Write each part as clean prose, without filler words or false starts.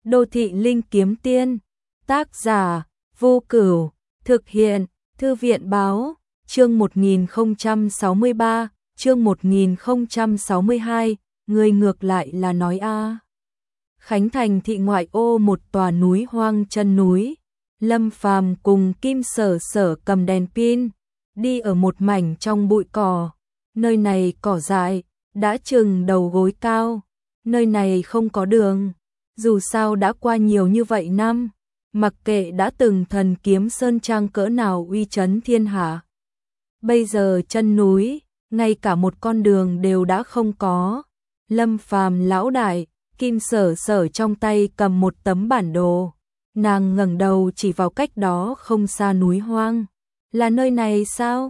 Đô thị linh kiếm tiên, tác giả, Vô Cửu, thực hiện, Thư viện báo, chương 1063, chương 1062, người ngược lại là nói a. Khánh Thành thị ngoại ô một tòa núi hoang chân núi, Lâm Phàm cùng Kim Sở Sở cầm đèn pin, đi ở một mảnh trong bụi cỏ, nơi này cỏ dại, đã chừng đầu gối cao, nơi này không có đường. Dù sao đã qua nhiều như vậy năm, mặc kệ đã từng thần kiếm sơn trang cỡ nào uy chấn thiên hạ. Bây giờ chân núi, ngay cả một con đường đều đã không có. Lâm Phàm lão đại, Kim Sở Sở trong tay cầm một tấm bản đồ. Nàng ngẩng đầu chỉ vào cách đó không xa núi hoang. Là nơi này sao?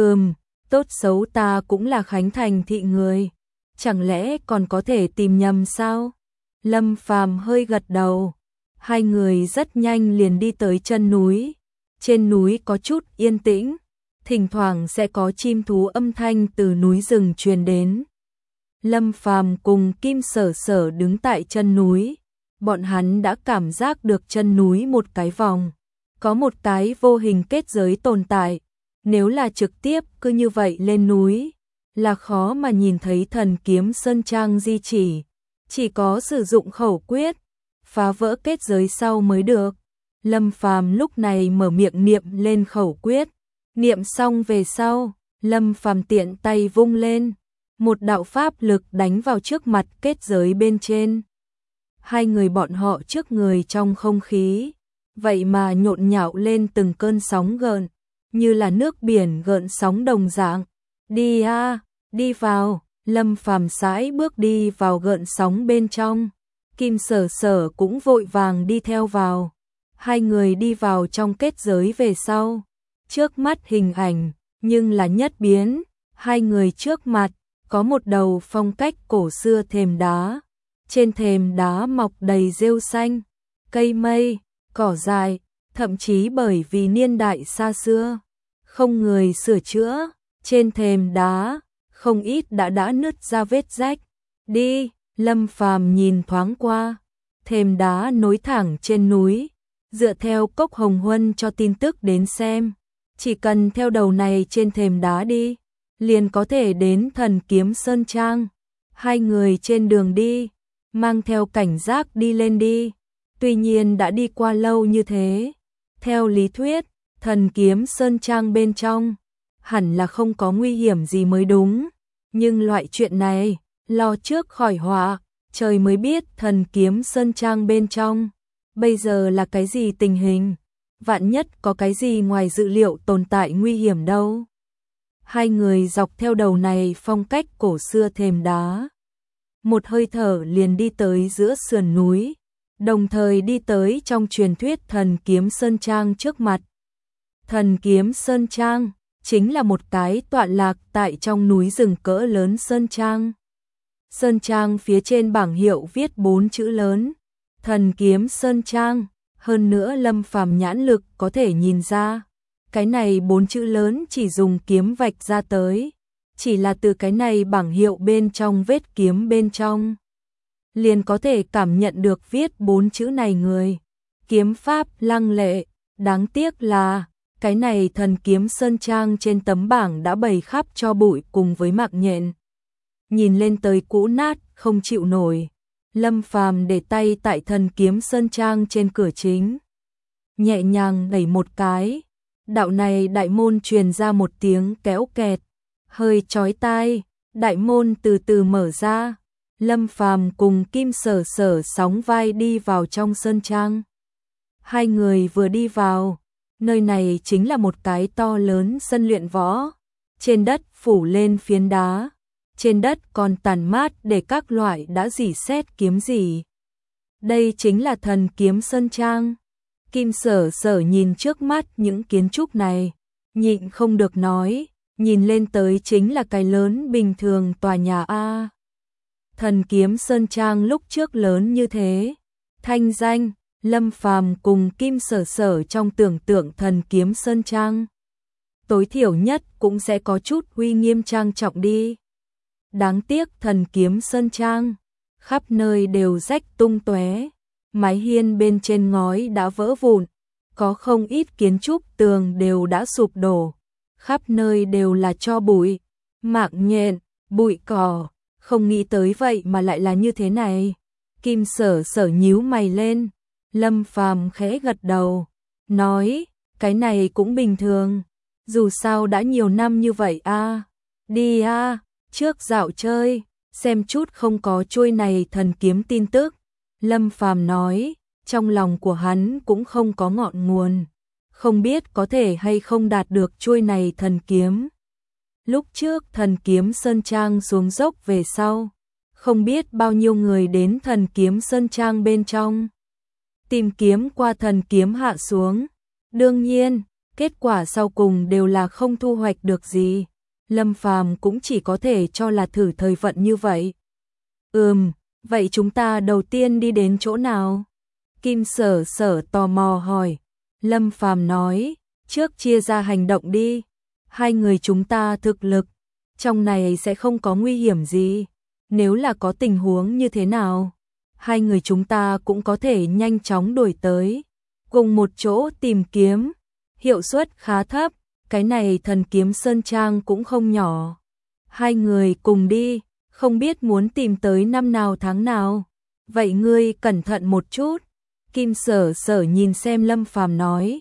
Tốt xấu ta cũng là Khánh Thành thị người. Chẳng lẽ còn có thể tìm nhầm sao? Lâm Phàm hơi gật đầu. Hai người rất nhanh liền đi tới chân núi. Trên núi có chút yên tĩnh, thỉnh thoảng sẽ có chim thú âm thanh từ núi rừng truyền đến. Lâm Phàm cùng Kim Sở Sở đứng tại chân núi, bọn hắn đã cảm giác được chân núi một cái vòng, có một cái vô hình kết giới tồn tại. Nếu là trực tiếp cứ như vậy lên núi, là khó mà nhìn thấy thần kiếm sơn trang di chỉ có sử dụng khẩu quyết, phá vỡ kết giới sau mới được. Lâm Phàm lúc này mở miệng niệm lên khẩu quyết, niệm xong về sau, Lâm Phàm tiện tay vung lên, một đạo pháp lực đánh vào trước mặt kết giới bên trên. Hai người bọn họ trước người trong không khí, vậy mà nhộn nhạo lên từng cơn sóng gợn, như là nước biển gợn sóng đồng dạng. Đi a, đi vào. Lâm Phàm sải bước đi vào gợn sóng bên trong, Kim Sở Sở cũng vội vàng đi theo vào. Hai người đi vào trong kết giới về sau, trước mắt hình ảnh nhưng là nhất biến. Hai người trước mặt có một đầu phong cách cổ xưa thềm đá, trên thềm đá mọc đầy rêu xanh, cây mây, cỏ dại, thậm chí bởi vì niên đại xa xưa, không người sửa chữa, trên thềm đá không ít đã nứt ra vết rách. Đi, Lâm Phàm nhìn thoáng qua, thềm đá nối thẳng trên núi, dựa theo Cốc Hồng Huân cho tin tức đến xem, chỉ cần theo đầu này trên thềm đá đi, liền có thể đến thần kiếm sơn trang. Hai người trên đường đi, mang theo cảnh giác đi lên đi. Tuy nhiên đã đi qua lâu như thế, theo lý thuyết, thần kiếm sơn trang bên trong hẳn là không có nguy hiểm gì mới đúng. Nhưng loại chuyện này, lo trước khỏi họa, trời mới biết thần kiếm sơn trang bên trong bây giờ là cái gì tình hình, vạn nhất có cái gì ngoài dự liệu tồn tại nguy hiểm đâu. Hai người dọc theo đầu này phong cách cổ xưa thềm đá, một hơi thở liền đi tới giữa sườn núi, đồng thời đi tới trong truyền thuyết thần kiếm sơn trang trước mặt. Thần kiếm sơn trang chính là một cái tọa lạc tại trong núi rừng cỡ lớn sơn trang. Sơn trang phía trên bảng hiệu viết 4 chữ lớn, thần kiếm sơn trang, hơn nữa Lâm Phàm nhãn lực có thể nhìn ra, cái này 4 chữ lớn chỉ dùng kiếm vạch ra tới, chỉ là từ cái này bảng hiệu bên trong vết kiếm bên trong, liền có thể cảm nhận được viết 4 chữ này người. Kiếm pháp lăng lệ, đáng tiếc là cái này thần kiếm sơn trang trên tấm bảng đã bày khắp cho bụi cùng với mạng nhện. Nhìn lên tới cũ nát, không chịu nổi. Lâm Phàm để tay tại thần kiếm sơn trang trên cửa chính, nhẹ nhàng đẩy một cái. Đạo này đại môn truyền ra một tiếng kéo kẹt, hơi chói tai. Đại môn từ từ mở ra. Lâm Phàm cùng Kim Sở Sở sóng vai đi vào trong sơn trang. Hai người vừa đi vào, nơi này chính là một cái to lớn sân luyện võ, trên đất phủ lên phiến đá, trên đất còn tàn mát để các loại đã rỉ sét kiếm gì. Đây chính là thần kiếm sơn trang. Kim Sở Sở nhìn trước mắt những kiến trúc này, nhịn không được nói, nhìn lên tới chính là cái lớn bình thường tòa nhà a. Thần kiếm sơn trang lúc trước lớn như thế, thanh danh, Lâm Phàm cùng Kim Sở Sở trong tưởng tượng thần kiếm sơn trang, tối thiểu nhất cũng sẽ có chút uy nghiêm trang trọng đi. Đáng tiếc thần kiếm sơn trang, khắp nơi đều rách tung tóe, mái hiên bên trên ngói đã vỡ vụn, có không ít kiến trúc tường đều đã sụp đổ, khắp nơi đều là tro bụi, mạng nhện, bụi cỏ, không nghĩ tới vậy mà lại là như thế này. Kim Sở Sở nhíu mày lên, Lâm Phàm khẽ gật đầu, nói, cái này cũng bình thường, dù sao đã nhiều năm như vậy a. Đi a, trước dạo chơi, xem chút không có chuôi này thần kiếm tin tức. Lâm Phàm nói, trong lòng của hắn cũng không có ngọn nguồn, không biết có thể hay không đạt được chuôi này thần kiếm. Lúc trước thần kiếm Sơn Trang xuống dốc về sau, không biết bao nhiêu người đến thần kiếm Sơn Trang bên trong, tìm kiếm qua thần kiếm hạ xuống. Đương nhiên, kết quả sau cùng đều là không thu hoạch được gì. Lâm Phàm cũng chỉ có thể cho là thử thời vận như vậy. Vậy chúng ta đầu tiên đi đến chỗ nào? Kim Sở Sở tò mò hỏi. Lâm Phàm nói, trước chia ra hành động đi. Hai người chúng ta thực lực, trong này sẽ không có nguy hiểm gì. Nếu là có tình huống như thế nào, hai người chúng ta cũng có thể nhanh chóng đuổi tới, cùng một chỗ tìm kiếm. Hiệu suất khá thấp, cái này thần kiếm Sơn Trang cũng không nhỏ. Hai người cùng đi, không biết muốn tìm tới năm nào tháng nào. Vậy ngươi cẩn thận một chút. Kim Sở Sở nhìn xem Lâm Phàm nói.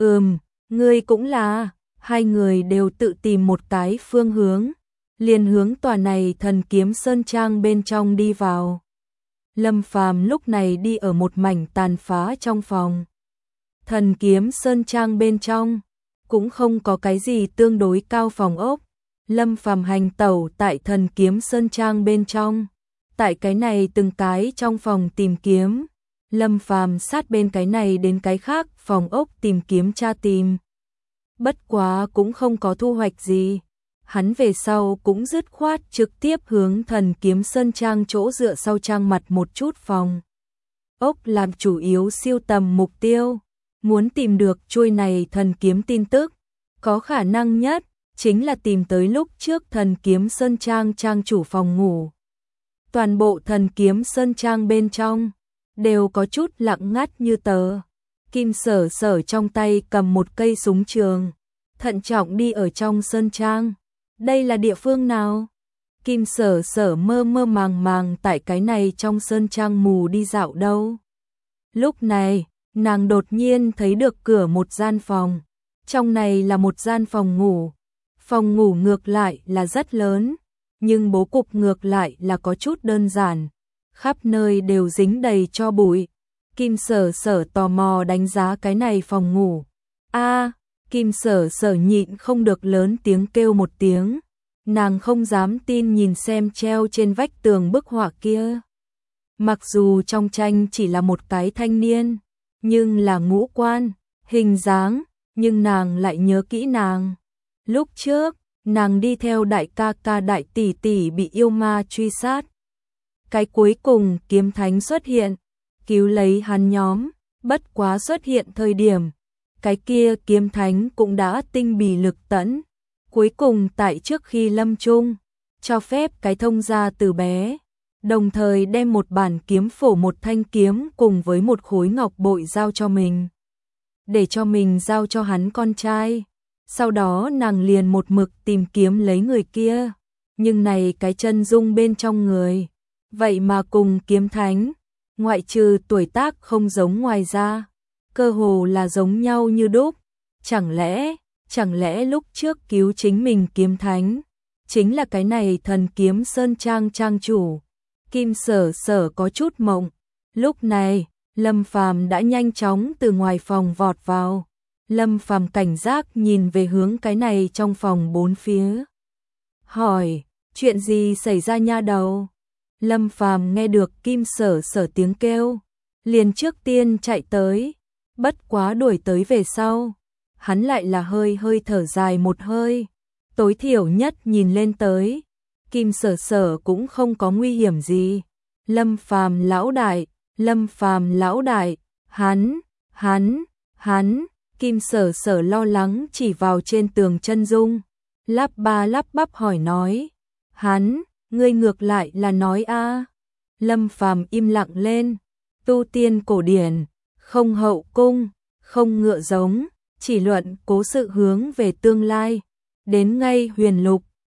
Ngươi cũng là. Hai người đều tự tìm một cái phương hướng, liền hướng tòa này thần kiếm Sơn Trang bên trong đi vào. Lâm Phàm lúc này đi ở một mảnh tàn phá trong phòng. Thần kiếm Sơn Trang bên trong cũng không có cái gì tương đối cao phòng ốc. Lâm Phàm hành tẩu tại thần kiếm Sơn Trang bên trong, tại cái này từng cái trong phòng tìm kiếm. Lâm Phàm sát bên cái này đến cái khác phòng ốc tìm kiếm tra tìm. Bất quá cũng không có thu hoạch gì. Hắn về sau cũng dứt khoát trực tiếp hướng thần kiếm Sơn Trang chỗ dựa sau trang mặt một chút phòng ốc làm chủ yếu siêu tầm mục tiêu. Muốn tìm được chuôi này thần kiếm tin tức, có khả năng nhất chính là tìm tới lúc trước thần kiếm Sơn Trang trang chủ phòng ngủ. Toàn bộ thần kiếm Sơn Trang bên trong đều có chút lặng ngắt như tờ. Kim Sở Sở trong tay cầm một cây súng trường, thận trọng đi ở trong Sơn Trang. Đây là địa phương nào? Kim Sở Sở mơ mơ màng màng tại cái này trong Sơn Trang mù đi dạo đâu. Lúc này, nàng đột nhiên thấy được cửa một gian phòng. Trong này là một gian phòng ngủ. Phòng ngủ ngược lại là rất lớn, nhưng bố cục ngược lại là có chút đơn giản. Khắp nơi đều dính đầy tro bụi. Kim Sở Sở tò mò đánh giá cái này phòng ngủ. Kim Sở Sở nhịn không được lớn tiếng kêu một tiếng. Nàng không dám tin nhìn xem treo trên vách tường bức họa kia. Mặc dù trong tranh chỉ là một cái thanh niên, nhưng là ngũ quan, hình dáng, nhưng nàng lại nhớ kỹ nàng. Lúc trước, nàng đi theo đại ca ca đại tỷ tỷ bị yêu ma truy sát. Cái cuối cùng kiếm thánh xuất hiện, cứu lấy hắn nhóm, bất quá xuất hiện thời điểm. Cái kia kiếm thánh cũng đã tinh bì lực tẫn. Cuối cùng tại trước khi lâm chung, cho phép cái thông gia từ bé, đồng thời đem một bản kiếm phổ một thanh kiếm cùng với một khối ngọc bội giao cho mình. Để cho mình giao cho hắn con trai. Sau đó nàng liền một mực tìm kiếm lấy người kia. Nhưng này cái chân dung bên trong người, vậy mà cùng kiếm thánh, ngoại trừ tuổi tác không giống ngoài ra, cơ hồ là giống nhau như đúc. Chẳng lẽ lúc trước cứu chính mình kiếm thánh chính là cái này thần kiếm Sơn Trang trang chủ? Kim Sở Sở có chút mộng. Lúc này, Lâm Phàm đã nhanh chóng từ ngoài phòng vọt vào. Lâm Phàm cảnh giác nhìn về hướng cái này trong phòng bốn phía. Hỏi, chuyện gì xảy ra nha đầu? Lâm Phàm nghe được Kim Sở Sở tiếng kêu, liền trước tiên chạy tới. Bất quá đuổi tới về sau, hắn lại là hơi thở dài một hơi. Tối thiểu nhất nhìn lên tới, Kim Sở Sở cũng không có nguy hiểm gì. Lâm Phàm lão đại, hắn, Kim Sở Sở lo lắng chỉ vào trên tường chân dung, lắp ba lắp bắp hỏi nói, ngươi ngược lại là nói a. Lâm Phàm im lặng lên, tu tiên cổ điển, không hậu cung, không ngựa giống, chỉ luận cố sự hướng về tương lai. Đến ngay huyền lục,